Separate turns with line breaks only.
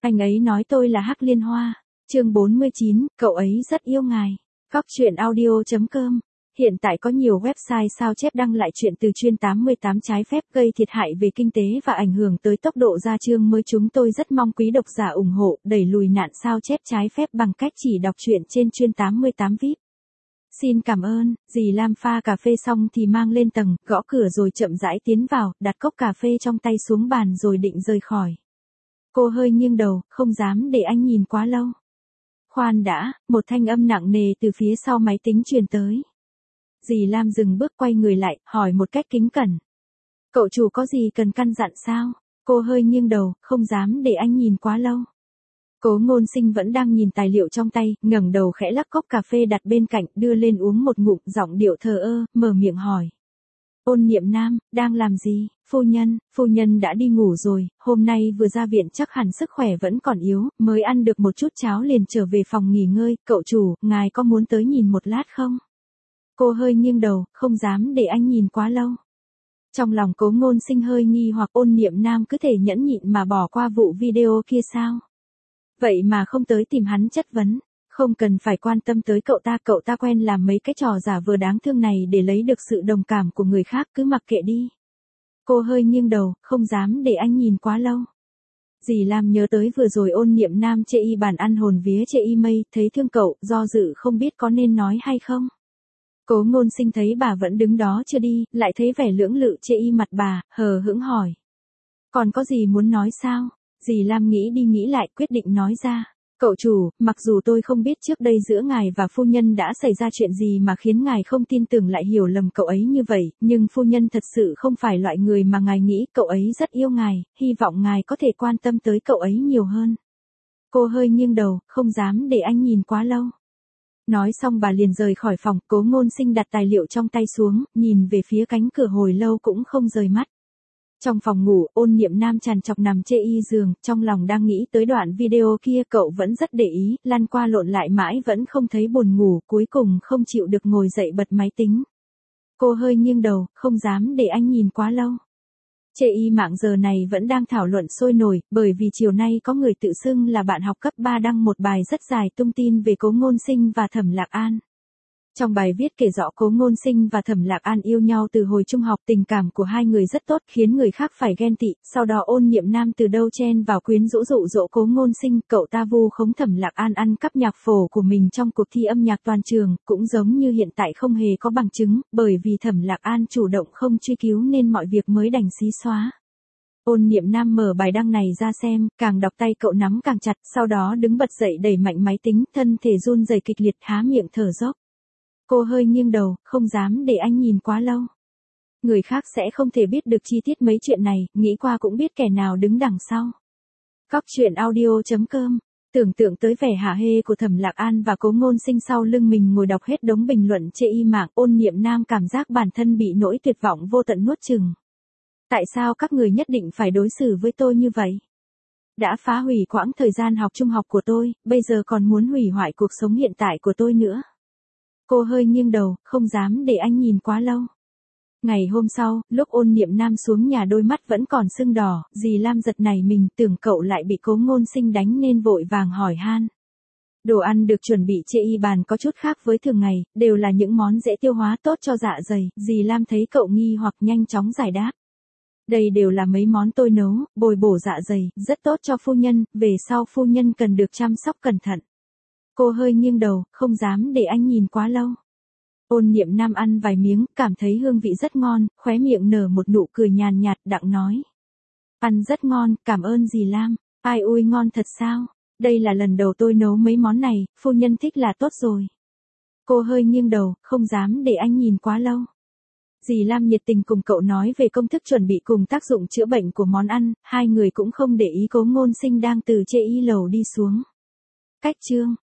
Anh ấy nói tôi là Hắc Liên Hoa. Chương 49, cậu ấy rất yêu ngài. Góc truyện audio.com. Hiện tại có nhiều website sao chép đăng lại chuyện từ chuyên 88 trái phép gây thiệt hại về kinh tế và ảnh hưởng tới tốc độ ra chương mới. Chúng tôi rất mong quý độc giả ủng hộ, đẩy lùi nạn sao chép trái phép bằng cách chỉ đọc truyện trên chuyên 88 VIP. Xin cảm ơn. Dì Lam pha cà phê xong thì mang lên tầng, gõ cửa rồi chậm rãi tiến vào, đặt cốc cà phê trong tay xuống bàn rồi định rời khỏi. Cô hơi nghiêng đầu, không dám để anh nhìn quá lâu. Khoan đã, một thanh âm nặng nề từ phía sau máy tính truyền tới. Dì Lam dừng bước quay người lại, hỏi một cách kính cẩn. Cậu chủ có gì cần căn dặn sao? Cô hơi nghiêng đầu, không dám để anh nhìn quá lâu. Cố Ngôn Sinh vẫn đang nhìn tài liệu trong tay, ngẩng đầu khẽ lắc cốc cà phê đặt bên cạnh, đưa lên uống một ngụm, giọng điệu thờ ơ, mở miệng hỏi. Ôn Niệm Nam, đang làm gì? Phu nhân đã đi ngủ rồi, hôm nay vừa ra viện chắc hẳn sức khỏe vẫn còn yếu, mới ăn được một chút cháo liền trở về phòng nghỉ ngơi, cậu chủ, ngài có muốn tới nhìn một lát không? Cô hơi nghiêng đầu, không dám để anh nhìn quá lâu. Trong lòng Cố Ngôn Sinh hơi nghi hoặc Ôn Niệm Nam cứ thể nhẫn nhịn mà bỏ qua vụ video kia sao? Vậy mà không tới tìm hắn chất vấn. Không cần phải quan tâm tới cậu ta quen làm mấy cái trò giả vờ đáng thương này để lấy được sự đồng cảm của người khác, cứ mặc kệ đi. Cô hơi nghiêng đầu, không dám để anh nhìn quá lâu. Dì Lam nhớ tới vừa rồi Ôn Niệm Nam chê y bàn ăn hồn vía chê y mây, thấy thương cậu, do dự không biết có nên nói hay không. Cố Ngôn Sinh thấy bà vẫn đứng đó chưa đi, lại thấy vẻ lưỡng lự chê y mặt bà, hờ hững hỏi. Còn có gì muốn nói sao? Dì Lam nghĩ đi nghĩ lại quyết định nói ra. Cậu chủ, mặc dù tôi không biết trước đây giữa ngài và phu nhân đã xảy ra chuyện gì mà khiến ngài không tin tưởng lại hiểu lầm cậu ấy như vậy, nhưng phu nhân thật sự không phải loại người mà ngài nghĩ, cậu ấy rất yêu ngài, hy vọng ngài có thể quan tâm tới cậu ấy nhiều hơn. Cô hơi nghiêng đầu, không dám để anh nhìn quá lâu. Nói xong bà liền rời khỏi phòng, Cố Ngôn Sinh đặt tài liệu trong tay xuống, nhìn về phía cánh cửa hồi lâu cũng không rời mắt. Trong phòng ngủ, Ôn Niệm Nam trằn trọc nằm chê y giường, trong lòng đang nghĩ tới đoạn video kia, cậu vẫn rất để ý, lăn qua lộn lại mãi vẫn không thấy buồn ngủ, cuối cùng không chịu được ngồi dậy bật máy tính. Cô hơi nghiêng đầu, không dám để anh nhìn quá lâu. Chê y mạng giờ này vẫn đang thảo luận sôi nổi, bởi vì chiều nay có người tự xưng là bạn học cấp 3 đăng một bài rất dài tung tin về Cố Ngôn Sinh và Thẩm Lạc An. Trong bài viết kể rõ Cố Ngôn Sinh và Thẩm Lạc An yêu nhau từ hồi trung học, tình cảm của hai người rất tốt, khiến người khác phải ghen tị, sau đó Ôn Niệm Nam từ đâu chen vào quyến rũ dụ dỗ Cố Ngôn Sinh, cậu ta vu khống Thẩm Lạc An ăn cắp nhạc phổ của mình trong cuộc thi âm nhạc toàn trường, cũng giống như hiện tại không hề có bằng chứng, bởi vì Thẩm Lạc An chủ động không truy cứu nên mọi việc mới đành xí xóa. Ôn Niệm Nam mở bài đăng này ra xem, càng đọc tay cậu nắm càng chặt, sau đó đứng bật dậy đẩy mạnh máy tính, thân thể run rẩy kịch liệt, há miệng thở dốc. Cô hơi nghiêng đầu, không dám để anh nhìn quá lâu. Người khác sẽ không thể biết được chi tiết mấy chuyện này, nghĩ qua cũng biết kẻ nào đứng đằng sau. Góc truyện audio.com. Tưởng tượng tới vẻ hả hê của Thẩm Lạc An và Cố Ngôn Sinh sau lưng mình ngồi đọc hết đống bình luận chê y mạng, Ôn Niệm Nam cảm giác bản thân bị nỗi tuyệt vọng vô tận nuốt chửng. Tại sao các người nhất định phải đối xử với tôi như vậy? Đã phá hủy quãng thời gian học trung học của tôi, bây giờ còn muốn hủy hoại cuộc sống hiện tại của tôi nữa. Cô hơi nghiêng đầu, không dám để anh nhìn quá lâu. Ngày hôm sau, lúc Ôn Niệm Nam xuống nhà đôi mắt vẫn còn sưng đỏ, dì Lam giật nảy mình, tưởng cậu lại bị Cố Ngôn Sinh đánh nên vội vàng hỏi han. Đồ ăn được chuẩn bị chê y bàn có chút khác với thường ngày, đều là những món dễ tiêu hóa tốt cho dạ dày, dì Lam thấy cậu nghi hoặc nhanh chóng giải đáp. Đây đều là mấy món tôi nấu, bồi bổ dạ dày, rất tốt cho phu nhân, về sau phu nhân cần được chăm sóc cẩn thận. Cô hơi nghiêng đầu, không dám để anh nhìn quá lâu. Ôn Niệm Nam ăn vài miếng, cảm thấy hương vị rất ngon, khóe miệng nở một nụ cười nhàn nhạt, đặng nói. Ăn rất ngon, cảm ơn dì Lam. Ai ui ngon thật sao? Đây là lần đầu tôi nấu mấy món này, phu nhân thích là tốt rồi. Cô hơi nghiêng đầu, không dám để anh nhìn quá lâu. Dì Lam nhiệt tình cùng cậu nói về công thức chuẩn bị cùng tác dụng chữa bệnh của món ăn, hai người cũng không để ý Cố Ngôn Sinh đang từ chê y lầu đi xuống. Cách chương